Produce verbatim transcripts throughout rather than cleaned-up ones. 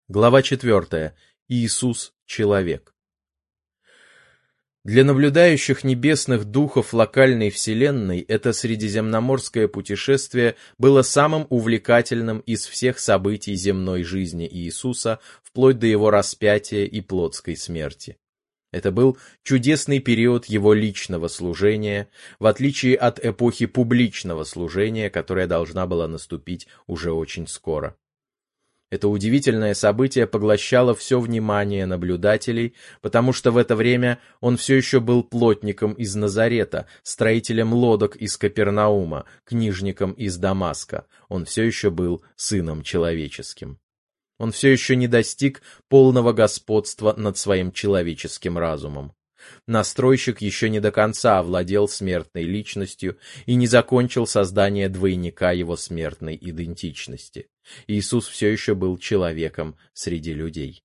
Глава четвёртая. Иисус – человек. Для наблюдающих небесных духов локальной вселенной это средиземноморское путешествие было самым увлекательным из всех событий земной жизни Иисуса, вплоть до его распятия и плотской смерти. Это был чудесный период его личного служения, в отличие от эпохи публичного служения, которая должна была наступить уже очень скоро. Это удивительное событие поглощало все внимание наблюдателей, потому что в это время он все еще был плотником из Назарета, строителем лодок из Капернаума, книжником из Дамаска. Он все еще был сыном человеческим. Он все еще не достиг полного господства над своим человеческим разумом. Настройщик еще не до конца овладел смертной личностью и не закончил создание двойника его смертной идентичности. Иисус все еще был человеком среди людей.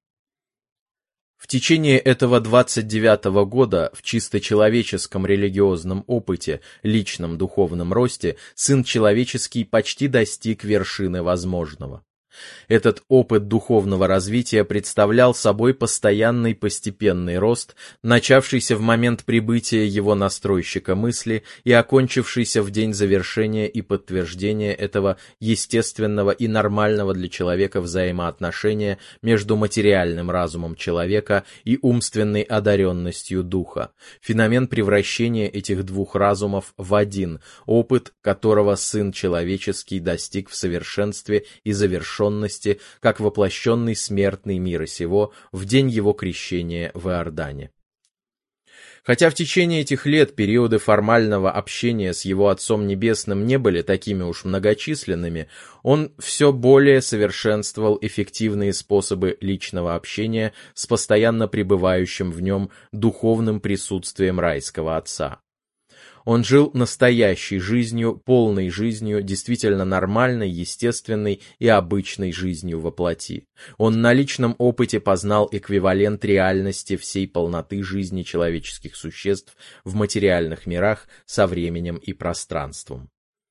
В течение этого двадцать девятого года в чисто человеческом религиозном опыте, личном духовном росте, Сын Человеческий почти достиг вершины возможного. Этот опыт духовного развития представлял собой постоянный постепенный рост, начавшийся в момент прибытия его настройщика мысли и окончившийся в день завершения и подтверждения этого естественного и нормального для человека взаимоотношения между материальным разумом человека и умственной одаренностью духа, феномен превращения этих двух разумов в один, опыт которого Сын Человеческий достиг в совершенстве и завершенности, как воплощенный смертный мира сего в день его крещения в Иордане. Хотя в течение этих лет периоды формального общения с его Отцом Небесным не были такими уж многочисленными, он все более совершенствовал эффективные способы личного общения с постоянно пребывающим в нем духовным присутствием райского Отца. Он жил настоящей жизнью, полной жизнью, действительно нормальной, естественной и обычной жизнью во плоти. Он на личном опыте познал эквивалент реальности всей полноты жизни человеческих существ в материальных мирах со временем и пространством.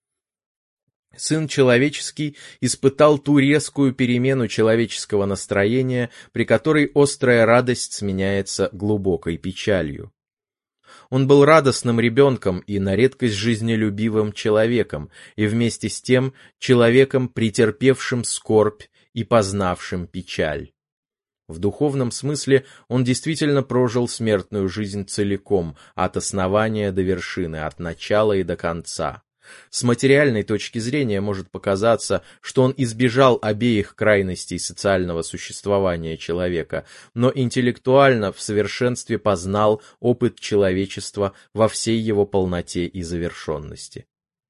Сын Человеческий испытал ту резкую перемену человеческого настроения, при которой острая радость сменяется глубокой печалью. Он был радостным ребенком и на редкость жизнелюбивым человеком, и вместе с тем человеком, претерпевшим скорбь и познавшим печаль. В духовном смысле он действительно прожил смертную жизнь целиком, от основания до вершины, от начала и до конца. С материальной точки зрения может показаться, что он избежал обеих крайностей социального существования человека, но интеллектуально в совершенстве познал опыт человечества во всей его полноте и завершенности.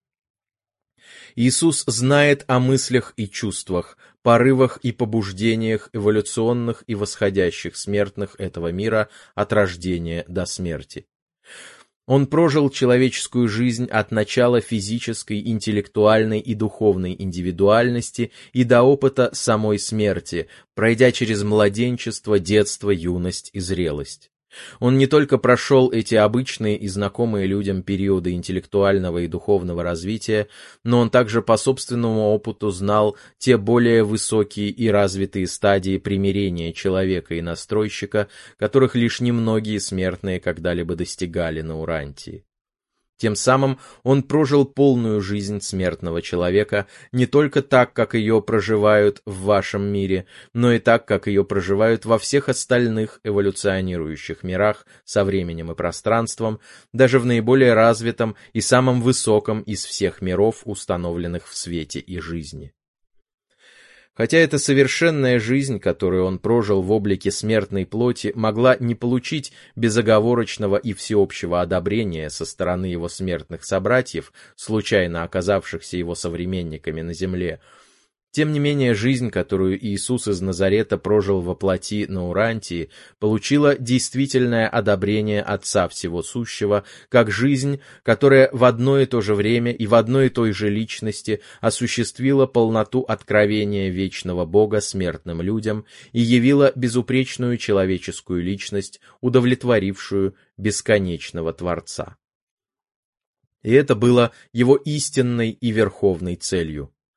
Иисус знает о мыслях и чувствах, порывах и побуждениях эволюционных и восходящих смертных этого мира от рождения до смерти. Он прожил человеческую жизнь от начала физической, интеллектуальной и духовной индивидуальности и до опыта самой смерти, пройдя через младенчество, детство, юность и зрелость. Он не только прошел эти обычные и знакомые людям периоды интеллектуального и духовного развития, но он также по собственному опыту знал те более высокие и развитые стадии примирения человека и настройщика, которых лишь немногие смертные когда-либо достигали на Урантии. Тем самым он прожил полную жизнь смертного человека не только так, как ее проживают в вашем мире, но и так, как ее проживают во всех остальных эволюционирующих мирах со временем и пространством, даже в наиболее развитом и самом высоком из всех миров, установленных в свете и жизни. Хотя эта совершенная жизнь, которую он прожил в облике смертной плоти, могла не получить безоговорочного и всеобщего одобрения со стороны его смертных собратьев, случайно оказавшихся его современниками на земле, тем не менее жизнь, которую Иисус из Назарета прожил во плоти на Урантии, получила действительное одобрение Отца Всего Сущего, как жизнь, которая в одно и то же время и в одной и той же личности осуществила полноту откровения вечного Бога смертным людям и явила безупречную человеческую личность, удовлетворившую бесконечного Творца. И это было его истинной и верховной целью.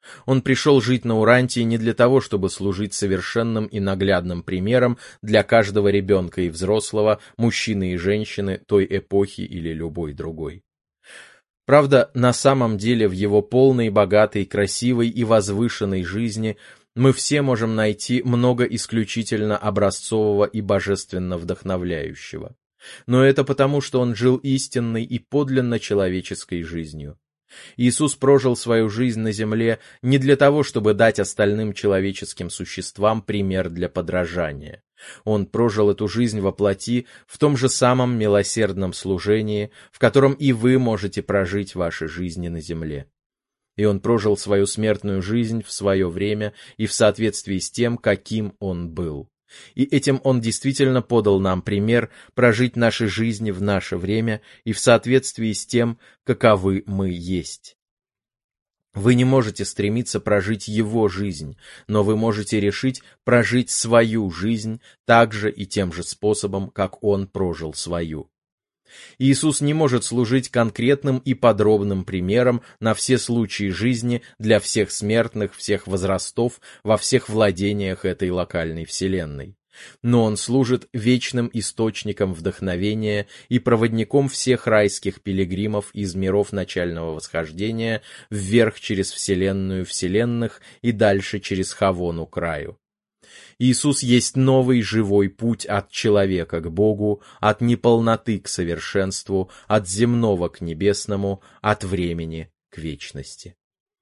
Он пришел жить на Урантии не для того, чтобы служить совершенным и наглядным примером для каждого ребенка и взрослого, мужчины и женщины той эпохи или любой другой. Правда, на самом деле в его полной, богатой, красивой и возвышенной жизни мы все можем найти много исключительно образцового и божественно вдохновляющего. Но это потому, что он жил истинной и подлинно человеческой жизнью. Иисус прожил свою жизнь на земле не для того, чтобы дать остальным человеческим существам пример для подражания. Он прожил эту жизнь во плоти в том же самом милосердном служении, в котором и вы можете прожить ваши жизни на земле. И он прожил свою смертную жизнь в свое время и в соответствии с тем, каким он был. И этим он действительно подал нам пример прожить наши жизни в наше время и в соответствии с тем, каковы мы есть. Вы не можете стремиться прожить его жизнь, но вы можете решить прожить свою жизнь так же и тем же способом, как он прожил свою. Иисус не может служить конкретным и подробным примером на все случаи жизни для всех смертных, всех возрастов, во всех владениях этой локальной вселенной. Но он служит вечным источником вдохновения и проводником всех райских пилигримов из миров начального восхождения вверх через вселенную вселенных и дальше через Хавону к раю. Иисус есть новый живой путь от человека к Богу, от неполноты к совершенству, от земного к небесному, от времени к вечности.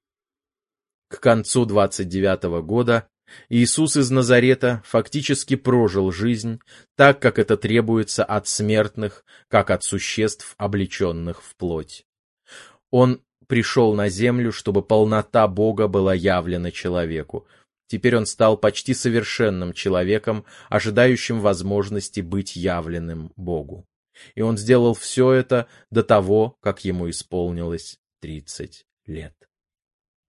К концу двадцать девятого года Иисус из Назарета фактически прожил жизнь так, как это требуется от смертных, как от существ, облеченных в плоть. Он пришел на землю, чтобы полнота Бога была явлена человеку. Теперь он стал почти совершенным человеком, ожидающим возможности быть явленным Богу. И он сделал все это до того, как ему исполнилось тридцать лет.